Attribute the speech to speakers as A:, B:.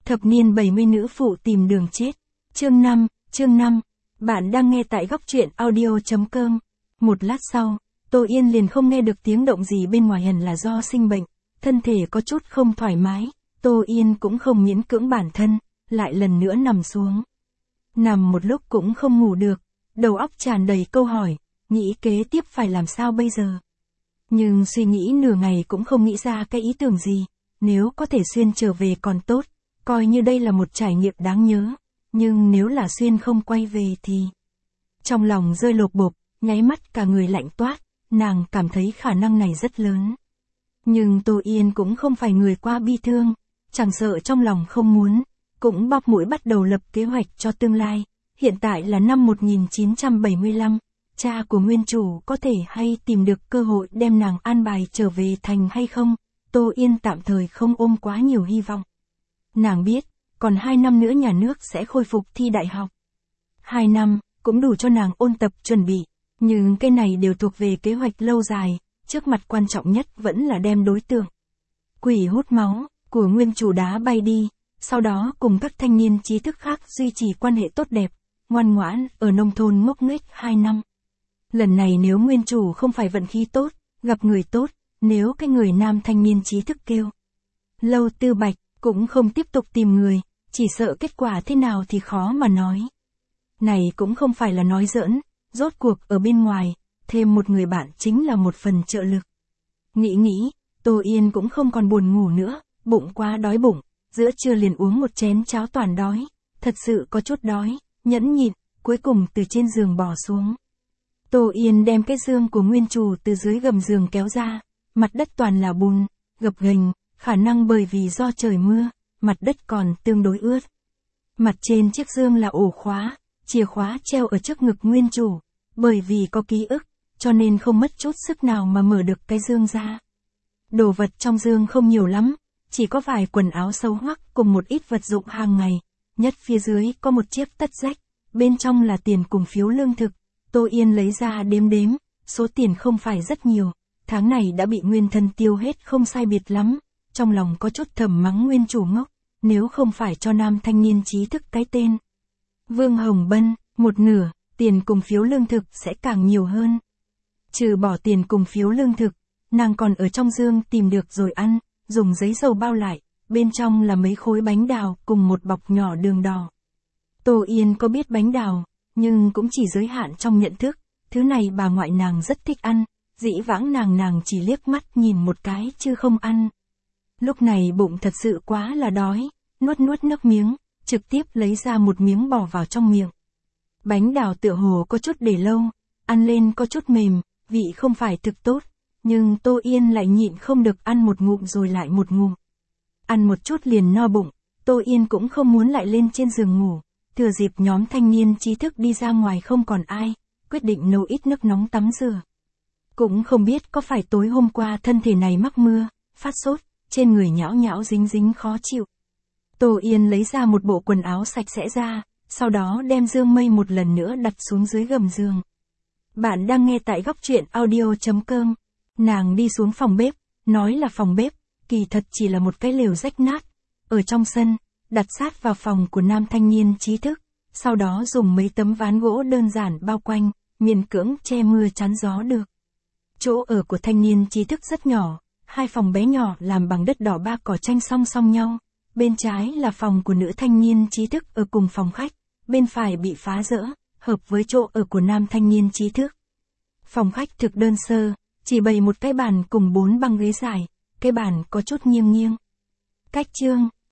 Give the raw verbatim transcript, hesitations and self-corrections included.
A: Thập niên bảy mươi nữ phụ tìm đường chết. Chương năm, chương năm. Bạn đang nghe tại góc truyện audio chấm com. Một lát sau, Tô Yên liền không nghe được tiếng động gì bên ngoài, hẳn là do sinh bệnh, thân thể có chút không thoải mái. Tô Yên cũng không miễn cưỡng bản thân, lại lần nữa nằm xuống. Nằm một lúc cũng không ngủ được, đầu óc tràn đầy câu hỏi, nghĩ kế tiếp phải làm sao bây giờ. Nhưng suy nghĩ nửa ngày cũng không nghĩ ra cái ý tưởng gì, nếu có thể xuyên trở về còn tốt, coi như đây là một trải nghiệm đáng nhớ, nhưng nếu là xuyên không quay về thì... Trong lòng rơi lột bột, nháy mắt cả người lạnh toát, nàng cảm thấy khả năng này rất lớn. Nhưng Tô Yên cũng không phải người qua bi thương, chẳng sợ trong lòng không muốn, cũng bóp mũi bắt đầu lập kế hoạch cho tương lai. Hiện tại là năm một nghìn chín trăm bảy mươi lăm, cha của nguyên chủ có thể hay tìm được cơ hội đem nàng an bài trở về thành hay không, Tô Yên tạm thời không ôm quá nhiều hy vọng. Nàng biết, còn hai năm nữa nhà nước sẽ khôi phục thi đại học. Hai năm, cũng đủ cho nàng ôn tập chuẩn bị, nhưng cái này đều thuộc về kế hoạch lâu dài, trước mặt quan trọng nhất vẫn là đem đối tượng quỷ hút máu của nguyên chủ đá bay đi, sau đó cùng các thanh niên trí thức khác duy trì quan hệ tốt đẹp, ngoan ngoãn, ở nông thôn ngốc nghếch hai năm. Lần này nếu nguyên chủ không phải vận khí tốt, gặp người tốt, nếu cái người nam thanh niên trí thức kêu Lâu Tư Bạch, cũng không tiếp tục tìm người, chỉ sợ kết quả thế nào thì khó mà nói. Này cũng không phải là nói giỡn, rốt cuộc ở bên ngoài, thêm một người bạn chính là một phần trợ lực. Nghĩ nghĩ, Tô Yên cũng không còn buồn ngủ nữa, bụng quá đói bụng, giữa trưa liền uống một chén cháo toàn đói, thật sự có chút đói, nhẫn nhịn, cuối cùng từ trên giường bò xuống. Tô Yên đem cái giường của nguyên chủ từ dưới gầm giường kéo ra, mặt đất toàn là bùn, gập ghềnh, khả năng bởi vì do trời mưa, mặt đất còn tương đối ướt. Mặt trên chiếc giường là ổ khóa, chìa khóa treo ở trước ngực nguyên chủ, bởi vì có ký ức, cho nên không mất chút sức nào mà mở được cái giường ra. Đồ vật trong giường không nhiều lắm, chỉ có vài quần áo sâu hoắc cùng một ít vật dụng hàng ngày, nhất phía dưới có một chiếc tất rách, bên trong là tiền cùng phiếu lương thực. Tô Yên lấy ra đếm đếm, số tiền không phải rất nhiều, tháng này đã bị nguyên thân tiêu hết không sai biệt lắm, trong lòng có chút thầm mắng nguyên chủ ngốc, nếu không phải cho nam thanh niên trí thức cái tên Vương Hồng Bân, một nửa, tiền cùng phiếu lương thực sẽ càng nhiều hơn. Trừ bỏ tiền cùng phiếu lương thực, nàng còn ở trong giường tìm được rồi ăn, dùng giấy dầu bao lại, bên trong là mấy khối bánh đào cùng một bọc nhỏ đường đỏ. Tô Yên có biết bánh đào, nhưng cũng chỉ giới hạn trong nhận thức, thứ này bà ngoại nàng rất thích ăn, dĩ vãng nàng nàng chỉ liếc mắt nhìn một cái chứ không ăn. Lúc này bụng thật sự quá là đói, nuốt nuốt nước miếng, trực tiếp lấy ra một miếng bỏ vào trong miệng. Bánh đào tựa hồ có chút để lâu, ăn lên có chút mềm, vị không phải thực tốt, nhưng Tô Yên lại nhịn không được ăn một ngụm rồi lại một ngụm. Ăn một chút liền no bụng, Tô Yên cũng không muốn lại lên trên giường ngủ. Thừa dịp nhóm thanh niên trí thức đi ra ngoài không còn ai, quyết định nấu ít nước nóng tắm rửa. Cũng không biết có phải tối hôm qua thân thể này mắc mưa, phát sốt, trên người nhão nhão dính dính khó chịu. Tô Yên lấy ra một bộ quần áo sạch sẽ ra, sau đó đem dương mây một lần nữa đặt xuống dưới gầm giường. Bạn đang nghe tại góc truyện audio chấm com. Nàng đi xuống phòng bếp, nói là phòng bếp, kỳ thật chỉ là một cái lều rách nát, ở trong sân. Đặt sát vào phòng của nam thanh niên trí thức, sau đó dùng mấy tấm ván gỗ đơn giản bao quanh, miễn cưỡng che mưa chắn gió được. Chỗ ở của thanh niên trí thức rất nhỏ, hai phòng bé nhỏ làm bằng đất đỏ ba cỏ tranh song song nhau, bên trái là phòng của nữ thanh niên trí thức ở cùng phòng khách, bên phải bị phá rỡ, hợp với chỗ ở của nam thanh niên trí thức. Phòng khách thực đơn sơ, chỉ bày một cái bàn cùng bốn băng ghế dài, cái bàn có chút nghiêng nghiêng. Cách chương